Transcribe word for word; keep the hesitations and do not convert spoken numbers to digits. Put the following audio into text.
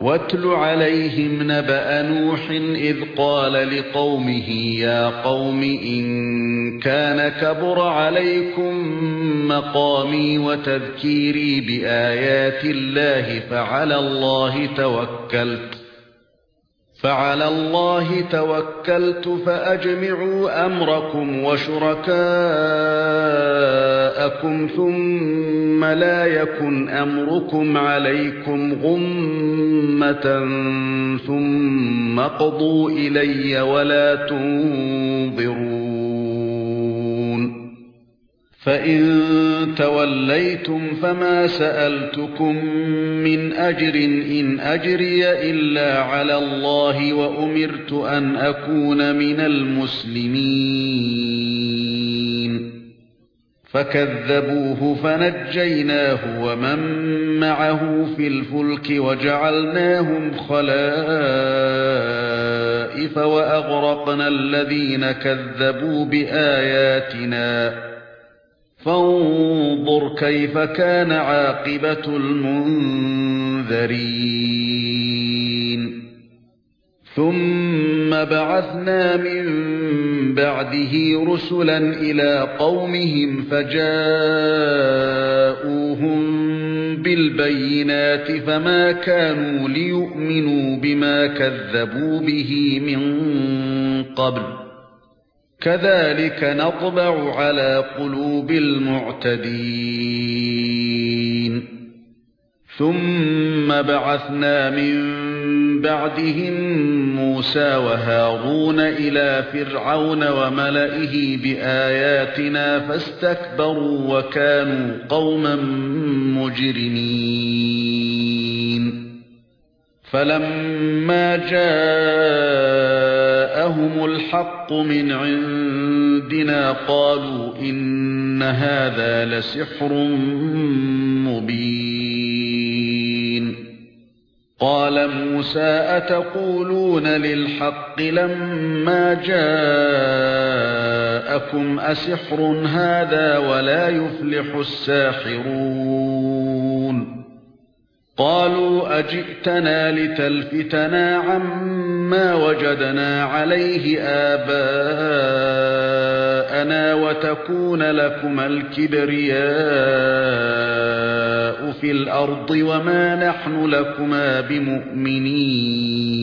واتل عليهم نبأ نوح إذ قال لقومه يا قوم إن كان كبر عليكم مقامي وتذكيري بآيات الله فعلى الله توكلت فعلى الله توكلت فأجمعوا أمركم وشركاءكم ثم لا يكن أمركم عليكم غمة ثم اقضوا إلي ولا تنظرون فإن توليتم فما سألتكم من أجر إن أجري إلا على الله وأمرت أن أكون من المسلمين فكذبوه فنجيناه ومن معه في الفلك وجعلناهم خلائف وأغرقنا الذين كذبوا بآياتنا فانظر كيف كان عاقبة المنذرين ثم بعثنا من بعده رسلا إلى قومهم فجاءوهم بالبينات فما كانوا ليؤمنوا بما كذبوا به من قبل كذلك نطبع على قلوب المعتدين ثم بعثنا من بعدهم موسى وهارون إلى فرعون وملئه بآياتنا فاستكبروا وكانوا قوما مجرمين فلما جاءهم الحق من عندنا قالوا إن هذا لسحر مبين قال موسى أتقولون للحق لما جاءكم أسحر هذا ولا يفلح الساحرون قالوا أجئتنا لتلفتنا عما وجدنا عليه آباءنا وتكون لكما الكبرياء في الأرض وما نحن لكما بمؤمنين